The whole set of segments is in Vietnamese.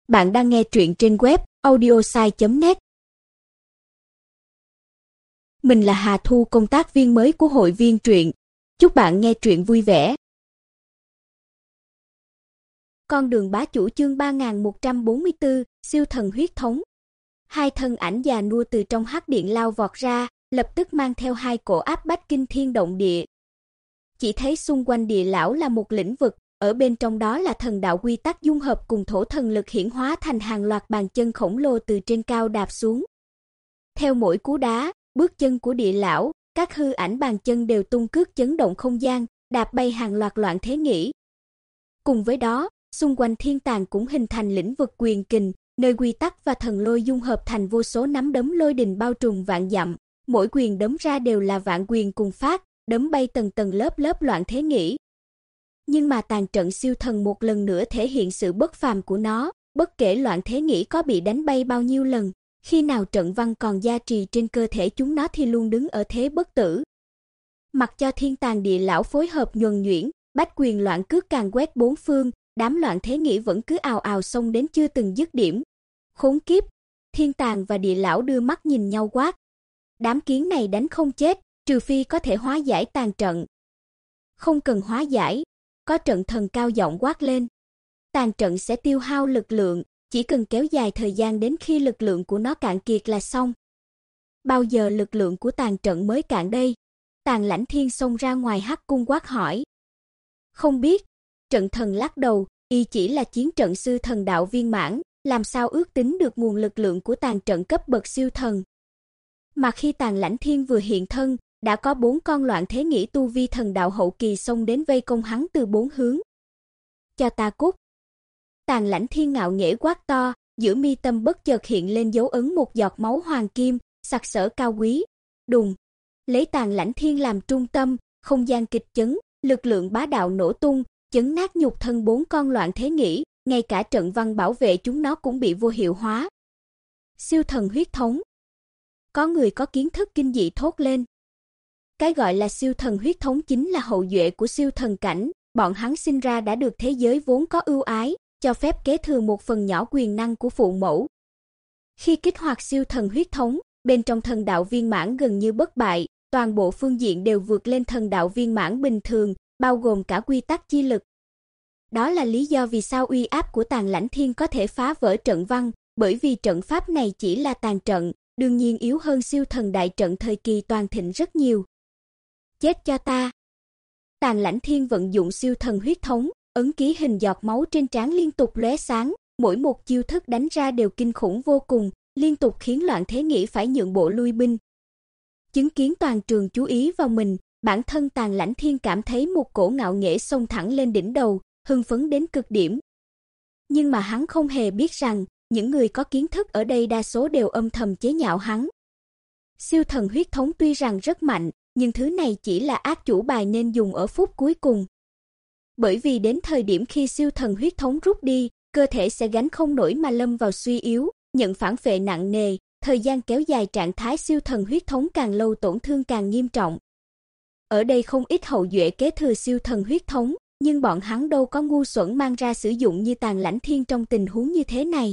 Bạn đang nghe truyện trên web audiosai.net. Mình là Hà Thu, công tác viên mới của hội viên truyện. Chúc bạn nghe truyện vui vẻ. Con đường bá chủ chương 3144, siêu thần huyết thống. Hai thân ảnh già nua từ trong hắc điện lao vọt ra, lập tức mang theo hai cổ áp bách kinh thiên động địa. Chỉ thấy xung quanh địa lão là một lĩnh vực, ở bên trong đó là thần đạo quy tắc dung hợp cùng thổ thần lực hiển hóa thành hàng loạt bàn chân khổng lồ từ trên cao đạp xuống. Theo mỗi cú đá, bước chân của địa lão, các hư ảnh bàn chân đều tung cước chấn động không gian, đạp bay hàng loạt loạn thế nghĩ. Cùng với đó, xung quanh thiên tàng cũng hình thành lĩnh vực quyền kình, nơi quy tắc và thần lôi dung hợp thành vô số nắm đấm lôi đình bao trùm vạn dặm, mỗi quyền đấm ra đều là vạn quyền cùng phát, đấm bay tầng tầng lớp lớp loạn thế nghĩ. Nhưng mà tàn trận siêu thần một lần nữa thể hiện sự bất phàm của nó, bất kể loạn thế nghĩ có bị đánh bay bao nhiêu lần, khi nào trận văn còn gia trì trên cơ thể chúng nó thì luôn đứng ở thế bất tử. Mặc cho thiên tàng địa lão phối hợp nhuần nhuyễn, bách quyền loạn cước càn quét bốn phương, đám loạn thế nghĩ vẫn cứ ào ào xông đến chưa từng dứt điểm. Khốn kiếp! Thiên tàng và địa lão đưa mắt nhìn nhau quát. Đám kiến này đánh không chết, trừ phi có thể hóa giải tàn trận. Không cần hóa giải, có trận thần cao giọng quát lên. Tàn trận sẽ tiêu hao lực lượng, chỉ cần kéo dài thời gian đến khi lực lượng của nó cạn kiệt là xong. Bao giờ lực lượng của tàn trận mới cạn đây? Tàn Lãnh Thiên xông ra ngoài hắc cung quát hỏi. Không biết, trận thần lắc đầu, y chỉ là chiến trận sư thần đạo viên mãn, làm sao ước tính được nguồn lực lượng của tàn trận cấp bậc siêu thần. Mà khi Tàn Lãnh Thiên vừa hiện thân, đã có 4 con loạn thế nghĩ tu vi thần đạo hậu kỳ xông đến vây công hắn từ 4 hướng. Cho ta cút! Tàn Lãnh Thiên ngạo nghễ quát to, giữa mi tâm bất chợt hiện lên dấu ấn một giọt máu hoàng kim, sặc sỡ cao quý. Đùng! Lấy Tàn Lãnh Thiên làm trung tâm, không gian kịch chấn, lực lượng bá đạo nổ tung, chấn nát nhục thân 4 con loạn thế nghĩ, ngay cả trận văn bảo vệ chúng nó cũng bị vô hiệu hóa. Siêu thần huyết thống! Có người có kiến thức kinh dị thốt lên. Cái gọi là siêu thần huyết thống chính là hậu duệ của siêu thần cảnh, bọn hắn sinh ra đã được thế giới vốn có ưu ái, cho phép kế thừa một phần nhỏ quyền năng của phụ mẫu. Khi kích hoạt siêu thần huyết thống, bên trong thần đạo viên mãn gần như bất bại, toàn bộ phương diện đều vượt lên thần đạo viên mãn bình thường, bao gồm cả quy tắc chi lực. Đó là lý do vì sao uy áp của Tàn Lãnh Thiên có thể phá vỡ trận văn, bởi vì trận pháp này chỉ là tàn trận, đương nhiên yếu hơn siêu thần đại trận thời kỳ toàn thịnh rất nhiều. Chết cho ta! Tàn Lãnh Thiên vận dụng siêu thần huyết thống, ấn ký hình giọt máu trên trán liên tục lóe sáng, mỗi một chiêu thức đánh ra đều kinh khủng vô cùng, liên tục khiến loạn thế nghĩ phải nhượng bộ lui binh. Chứng kiến toàn trường chú ý vào mình, bản thân Tàn Lãnh Thiên cảm thấy một cổ ngạo nghễ xông thẳng lên đỉnh đầu, hưng phấn đến cực điểm. Nhưng mà hắn không hề biết rằng, những người có kiến thức ở đây đa số đều âm thầm chế nhạo hắn. Siêu thần huyết thống tuy rằng rất mạnh, nhưng thứ này chỉ là ác chủ bài nên dùng ở phút cuối cùng. Bởi vì đến thời điểm khi siêu thần huyết thống rút đi, cơ thể sẽ gánh không nổi mà lâm vào suy yếu, nhận phản phệ nặng nề, thời gian kéo dài trạng thái siêu thần huyết thống càng lâu tổn thương càng nghiêm trọng. Ở đây không ít hậu duệ kế thừa siêu thần huyết thống, nhưng bọn hắn đâu có ngu xuẩn mang ra sử dụng như Tàn Lãnh Thiên trong tình huống như thế này.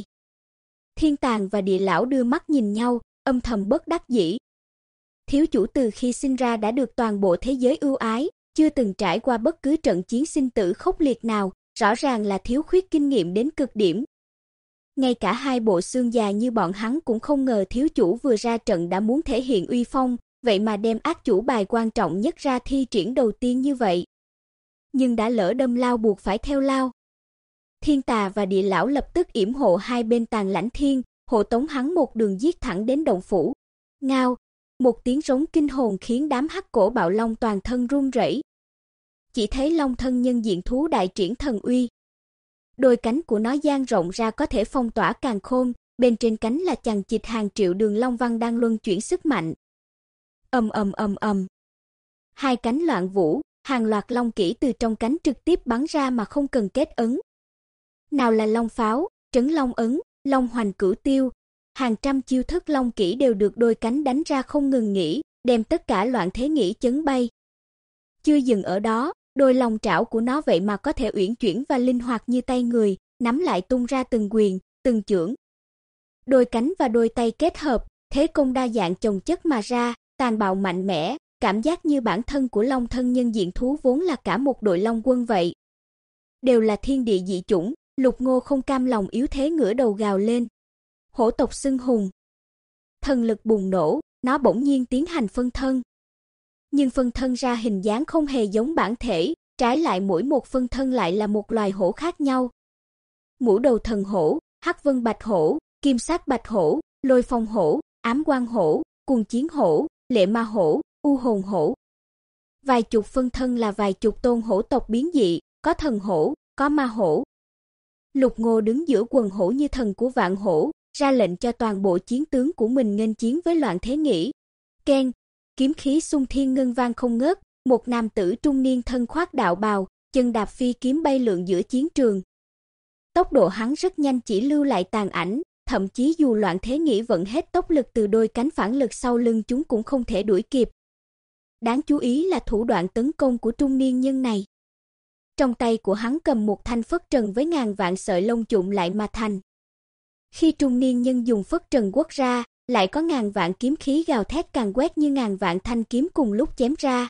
Thiên tàng và địa lão đưa mắt nhìn nhau, âm thầm bất đắc dĩ. Thiếu chủ từ khi sinh ra đã được toàn bộ thế giới ưu ái, chưa từng trải qua bất cứ trận chiến sinh tử khốc liệt nào, rõ ràng là thiếu khuyết kinh nghiệm đến cực điểm. Ngay cả hai bộ xương già như bọn hắn cũng không ngờ thiếu chủ vừa ra trận đã muốn thể hiện uy phong, vậy mà đem ác chủ bài quan trọng nhất ra thi triển đầu tiên như vậy. Nhưng đã lỡ đâm lao buộc phải theo lao. Thiên tà và địa lão lập tức yểm hộ hai bên Tàn Lãnh Thiên, hộ tống hắn một đường giết thẳng đến động phủ. Ngao! Một tiếng rống kinh hồn khiến đám hắc cổ bạo long toàn thân run rẩy. Chỉ thấy long thân nhân diện thú đại triển thần uy. Đôi cánh của nó dang rộng ra có thể phong tỏa càn khôn, bên trên cánh là chằng chịt hàng triệu đường long văn đang luân chuyển sức mạnh. Ầm ầm ầm ầm. Hai cánh loạn vũ, hàng loạt long kỹ từ trong cánh trực tiếp bắn ra mà không cần kết ấn. Nào là long pháo, trấn long ấn, long hoành cửu tiêu, hàng trăm chiêu thức long kỹ đều được đôi cánh đánh ra không ngừng nghỉ, đem tất cả loạn thế nghĩ chấn bay. Chưa dừng ở đó, đôi long trảo của nó vậy mà có thể uyển chuyển và linh hoạt như tay người, nắm lại tung ra từng quyền, từng chưởng. Đôi cánh và đôi tay kết hợp, thế công đa dạng chồng chất mà ra, tàn bạo mạnh mẽ, cảm giác như bản thân của Long thân nhân diện thú vốn là cả một đội Long quân vậy. Đều là thiên địa dị chủng, Lục Ngô không cam lòng yếu thế ngửa đầu gào lên. Hổ tộc xưng hùng. Thần lực bùng nổ, nó bỗng nhiên tiến hành phân thân. Nhưng phân thân ra hình dáng không hề giống bản thể, trái lại mỗi một phân thân lại là một loài hổ khác nhau. Mũ đầu thần hổ, hắc vân bạch hổ, kim sát bạch hổ, lôi phong hổ, ám quang hổ, cuồng chiến hổ, lệ ma hổ, u hồn hổ. Vài chục phân thân là vài chục tôn hổ tộc biến dị, có thần hổ, có ma hổ. Lục Ngô đứng giữa quần hổ như thần của vạn hổ, ra lệnh cho toàn bộ chiến tướng của mình nghênh chiến với Loạn Thế Nghĩ. Keng, kiếm khí xung thiên ngân vang không ngớt, một nam tử trung niên thân khoác đạo bào, chân đạp phi kiếm bay lượn giữa chiến trường. Tốc độ hắn rất nhanh chỉ lưu lại tàn ảnh, thậm chí dù Loạn Thế Nghĩ vận hết tốc lực từ đôi cánh phản lực sau lưng chúng cũng không thể đuổi kịp. Đáng chú ý là thủ đoạn tấn công của trung niên nhân này. Trong tay của hắn cầm một thanh phất trần với ngàn vạn sợi lông trụn lại mà thành. Khi trung niên nhân dùng phất trần quất ra, lại có ngàn vạn kiếm khí gào thét càn quét như ngàn vạn thanh kiếm cùng lúc chém ra.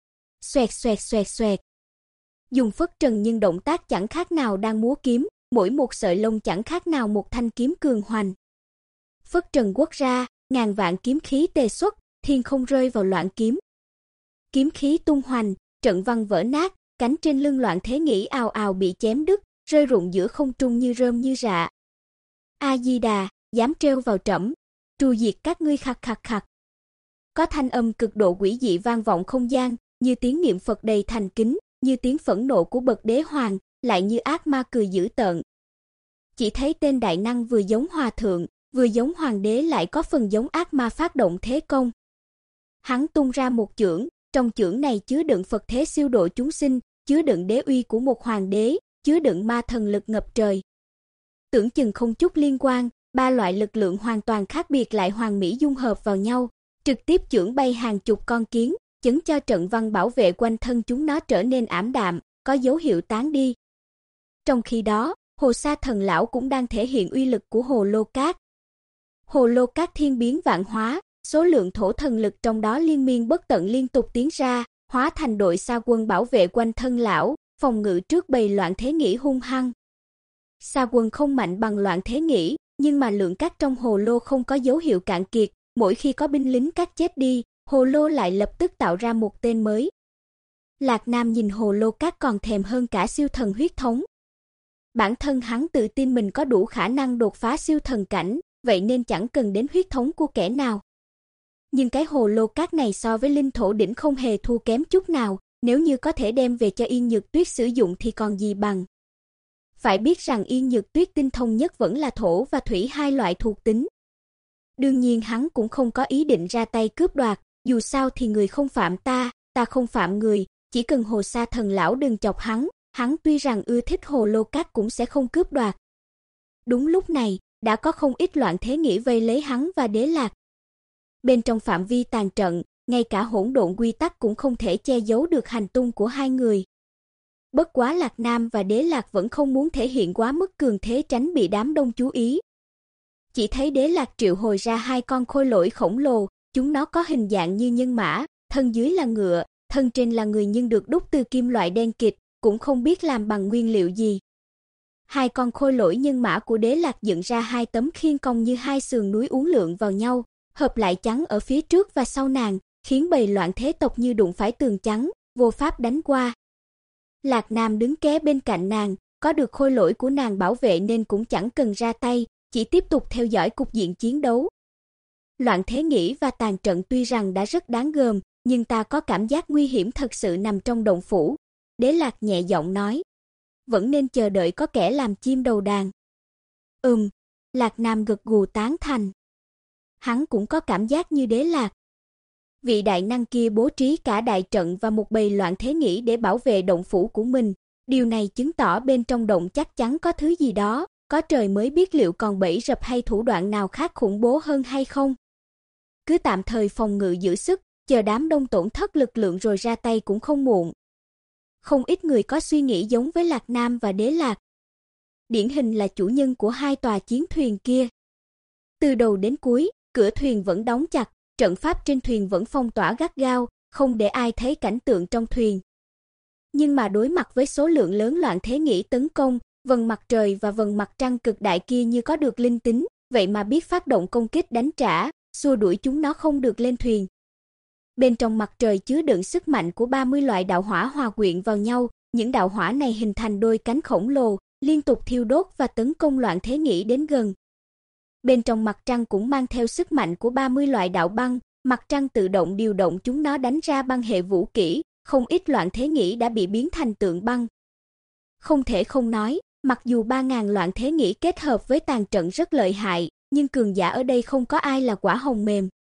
Xoẹt xoẹt xoẹt xoẹt. Dùng phất trần nhưng động tác chẳng khác nào đang múa kiếm, mỗi một sợi lông chẳng khác nào một thanh kiếm cường hoành. Phất trần quất ra, ngàn vạn kiếm khí tề xuất, thiên không rơi vào Loạn kiếm. Kiếm khí tung hoành, trận văn vỡ nát, cánh trên lưng Loạn Thế Nghĩ ào ào bị chém đứt, rơi rụng giữa không trung như rơm như rạ. A Di Đà, dám trêu vào trẫm, trù diệt các ngươi khặc khặc khặc. Có thanh âm cực độ quỷ dị vang vọng không gian, như tiếng niệm Phật đầy thành kính, như tiếng phẫn nộ của bậc đế hoàng, lại như ác ma cười dữ tợn. Chỉ thấy tên đại năng vừa giống hòa thượng, vừa giống hoàng đế lại có phần giống ác ma phát động thế công. Hắn tung ra một chưởng, trong chưởng này chứa đựng Phật thế siêu độ chúng sinh, chứa đựng đế uy của một hoàng đế, chứa đựng ma thần lực ngập trời. Tưởng chừng không chút liên quan, ba loại lực lượng hoàn toàn khác biệt lại hoàn mỹ dung hợp vào nhau, trực tiếp chưởng bay hàng chục con kiến, chấn cho trận văn bảo vệ quanh thân chúng nó trở nên ảm đạm, có dấu hiệu tán đi. Trong khi đó, Hồ Sa Thần lão cũng đang thể hiện uy lực của Hồ Lô Cát. Hồ Lô Cát thiên biến vạn hóa, số lượng thổ thần lực trong đó liên miên bất tận liên tục tiến ra, hóa thành đội sa quân bảo vệ quanh thân lão, phòng ngự trước bầy Loạn Thế Nghĩ hung hăng. Sa quân không mạnh bằng Loạn Thế Nghĩ, nhưng mà lượng cát trong hồ lô không có dấu hiệu cạn kiệt, mỗi khi có binh lính cát chết đi, hồ lô lại lập tức tạo ra một tên mới. Lạc Nam nhìn hồ lô cát còn thèm hơn cả siêu thần huyết thống. Bản thân hắn tự tin mình có đủ khả năng đột phá siêu thần cảnh, vậy nên chẳng cần đến huyết thống của kẻ nào. Nhưng cái hồ lô cát này so với linh thổ đỉnh không hề thua kém chút nào, nếu như có thể đem về cho Yên Nhược Tuyết sử dụng thì còn gì bằng. Phải biết rằng Yên Nhược Tuyết tinh thông nhất vẫn là thổ và thủy hai loại thuộc tính. Đương nhiên hắn cũng không có ý định ra tay cướp đoạt, dù sao thì người không phạm ta, ta không phạm người, chỉ cần Hồ Sa Thần lão đừng chọc hắn tuy rằng ưa thích hồ lô cát cũng sẽ không cướp đoạt. Đúng lúc này, đã có không ít Loạn Thế Nghĩ vây lấy hắn và Đế Lạc. Bên trong phạm vi tàn trận, ngay cả hỗn độn quy tắc cũng không thể che giấu được hành tung của hai người. Bất quá Lạc Nam và Đế Lạc vẫn không muốn thể hiện quá mức cường thế tránh bị đám đông chú ý. Chỉ thấy Đế Lạc triệu hồi ra hai con khôi lỗi khổng lồ, chúng nó có hình dạng như nhân mã, thân dưới là ngựa, thân trên là người nhưng được đúc từ kim loại đen kịt, cũng không biết làm bằng nguyên liệu gì. Hai con khôi lỗi nhân mã của Đế Lạc dựng ra hai tấm khiên cong như hai sườn núi uốn lượn vào nhau, hợp lại chắn ở phía trước và sau nàng, khiến bầy Loạn Thế tộc như đụng phải tường chắn, vô pháp đánh qua. Lạc Nam đứng kế bên cạnh nàng, có được khôi lỗi của nàng bảo vệ nên cũng chẳng cần ra tay, chỉ tiếp tục theo dõi cục diện chiến đấu. Loạn Thế Nghĩ và tàn trận tuy rằng đã rất đáng gờm, nhưng ta có cảm giác nguy hiểm thật sự nằm trong động phủ. Đế Lạc nhẹ giọng nói, vẫn nên chờ đợi có kẻ làm chim đầu đàn. Lạc Nam gật gù tán thành. Hắn cũng có cảm giác như Đế Lạc. Vị đại năng kia bố trí cả đại trận và một bầy Loạn Thế Nghĩ để bảo vệ động phủ của mình, điều này chứng tỏ bên trong động chắc chắn có thứ gì đó, có trời mới biết liệu còn bẫy rập hay thủ đoạn nào khác khủng bố hơn hay không. Cứ tạm thời phòng ngự giữ sức, chờ đám đông tổn thất lực lượng rồi ra tay cũng không muộn. Không ít người có suy nghĩ giống với Lạc Nam và Đế Lạc. điển hình là chủ nhân của hai tòa chiến thuyền kia. Từ đầu đến cuối, cửa thuyền vẫn đóng chặt, trận pháp trên thuyền vẫn phong tỏa gắt gao, không để ai thấy cảnh tượng trong thuyền. Nhưng mà đối mặt với số lượng lớn loạn thế nghĩ tấn công, vầng mặt trời và vầng mặt trăng cực đại kia như có được linh tính, vậy mà biết phát động công kích đánh trả, xua đuổi chúng nó không được lên thuyền. Bên trong mặt trời chứa đựng sức mạnh của 30 loại đạo hỏa hòa quyện vào nhau, những đạo hỏa này hình thành đôi cánh khổng lồ, liên tục thiêu đốt và tấn công loạn thế nghĩ đến gần. Bên trong mặt trăng cũng mang theo sức mạnh của 30 loại đạo băng, mặt trăng tự động điều động chúng nó đánh ra băng hệ vũ kỹ, không ít loạn thế nghĩ đã bị biến thành tượng băng. Không thể không nói, mặc dù 3.000 loạn thế nghĩ kết hợp với tàn trận rất lợi hại, nhưng cường giả ở đây không có ai là quả hồng mềm.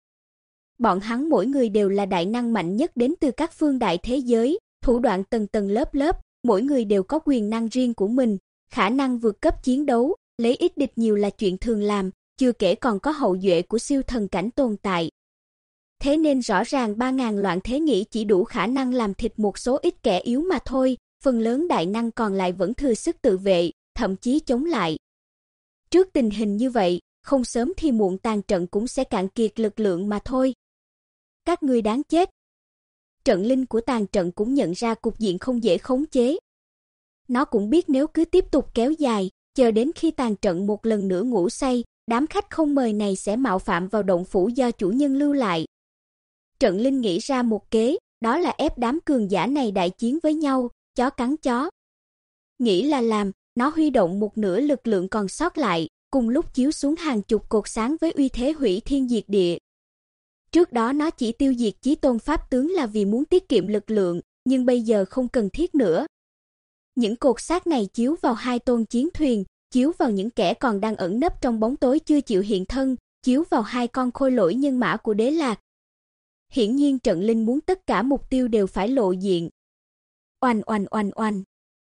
Bọn hắn mỗi người đều là đại năng mạnh nhất đến từ các phương đại thế giới, thủ đoạn tầng tầng lớp lớp, mỗi người đều có quyền năng riêng của mình, khả năng vượt cấp chiến đấu, lấy ít địch nhiều là chuyện thường làm, chưa kể còn có hậu duệ của siêu thần cảnh tồn tại. Thế nên rõ ràng 3.000 loạn thế nghĩ chỉ đủ khả năng làm thịt một số ít kẻ yếu mà thôi, phần lớn đại năng còn lại vẫn thừa sức tự vệ, thậm chí chống lại. Trước tình hình như vậy, không sớm thì muộn tàn trận cũng sẽ cạn kiệt lực lượng mà thôi. Các ngươi đáng chết. Trận linh của tàn trận cũng nhận ra cục diện không dễ khống chế. Nó cũng biết nếu cứ tiếp tục kéo dài, chờ đến khi tàn trận một lần nữa ngủ say, đám khách không mời này sẽ mạo phạm vào động phủ do chủ nhân lưu lại. Trận linh nghĩ ra một kế, đó là ép đám cường giả này đại chiến với nhau, chó cắn chó. Nghĩ là làm, nó huy động một nửa lực lượng còn sót lại, cùng lúc chiếu xuống hàng chục cột sáng với uy thế hủy thiên diệt địa. Trước đó nó chỉ tiêu diệt Chí Tôn Pháp tướng là vì muốn tiết kiệm lực lượng, nhưng bây giờ không cần thiết nữa. Những cột sáng này chiếu vào hai tôn chiến thuyền, chiếu vào những kẻ còn đang ẩn nấp trong bóng tối chưa chịu hiện thân, chiếu vào hai con khôi lỗi nhân mã của Đế Lạc. Hiển nhiên trận linh muốn tất cả mục tiêu đều phải lộ diện. Oanh oanh oanh oanh.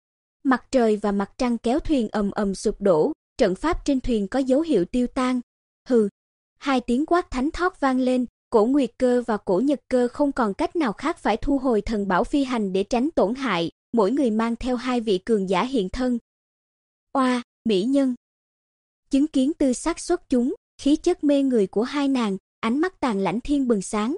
Mặt trời và mặt trăng kéo thuyền ầm ầm sụp đổ, trận pháp trên thuyền có dấu hiệu tiêu tan. Hừ. Hai tiếng quát thánh thót vang lên, Cổ Nguyệt Cơ và Cổ Nhật Cơ không còn cách nào khác phải thu hồi thần bảo phi hành để tránh tổn hại, mỗi người mang theo hai vị cường giả hiện thân. Oa, mỹ nhân. Chứng kiến tư sắc xuất chúng, khí chất mê người của hai nàng, ánh mắt Tàn Lãnh Thiên bừng sáng.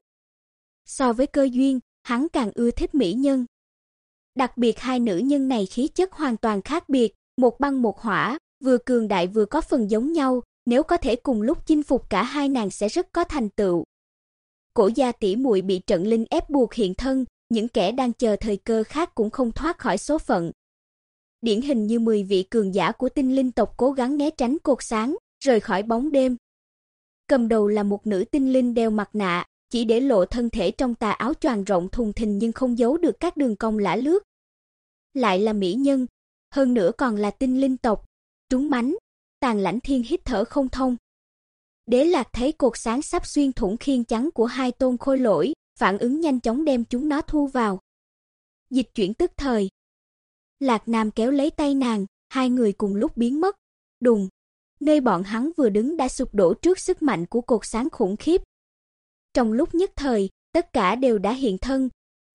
So với Cơ Duyên, hắn càng ưa thích mỹ nhân. Đặc biệt hai nữ nhân này khí chất hoàn toàn khác biệt, một băng một hỏa, vừa cường đại vừa có phần giống nhau, nếu có thể cùng lúc chinh phục cả hai nàng sẽ rất có thành tựu. Cổ gia tỷ muội bị trận linh ép buộc hiện thân, những kẻ đang chờ thời cơ khác cũng không thoát khỏi số phận. Điển hình như 10 vị cường giả của tinh linh tộc cố gắng né tránh cột sáng, rời khỏi bóng đêm. Cầm đầu là một nữ tinh linh đeo mặt nạ, chỉ để lộ thân thể trong tà áo choàng rộng thùng thình nhưng không giấu được các đường cong lả lướt. Lại là mỹ nhân, hơn nữa còn là tinh linh tộc. Trúng mánh, Tàn Lãnh Thiên hít thở không thông. Đế Lạc thấy cột sáng sắp xuyên thủng khiên trắng của hai tôn khôi lỗi, phản ứng nhanh chóng đem chúng nó thu vào. Dịch chuyển tức thời. Lạc Nam kéo lấy tay nàng, hai người cùng lúc biến mất. Đùng, nơi bọn hắn vừa đứng đã sụp đổ trước sức mạnh của cột sáng khủng khiếp. Trong lúc nhất thời, tất cả đều đã hiện thân.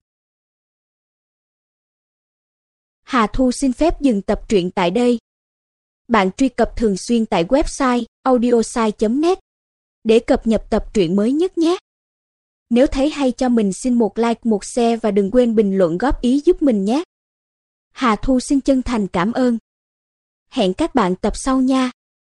Hà Thu xin phép dừng tập truyện tại đây. Bạn truy cập thường xuyên tại website audiosai.net để cập nhật tập truyện mới nhất nhé. Nếu thấy hay cho mình xin một like, một share và đừng quên bình luận góp ý giúp mình nhé. Hà Thu xin chân thành cảm ơn. Hẹn các bạn tập sau nha.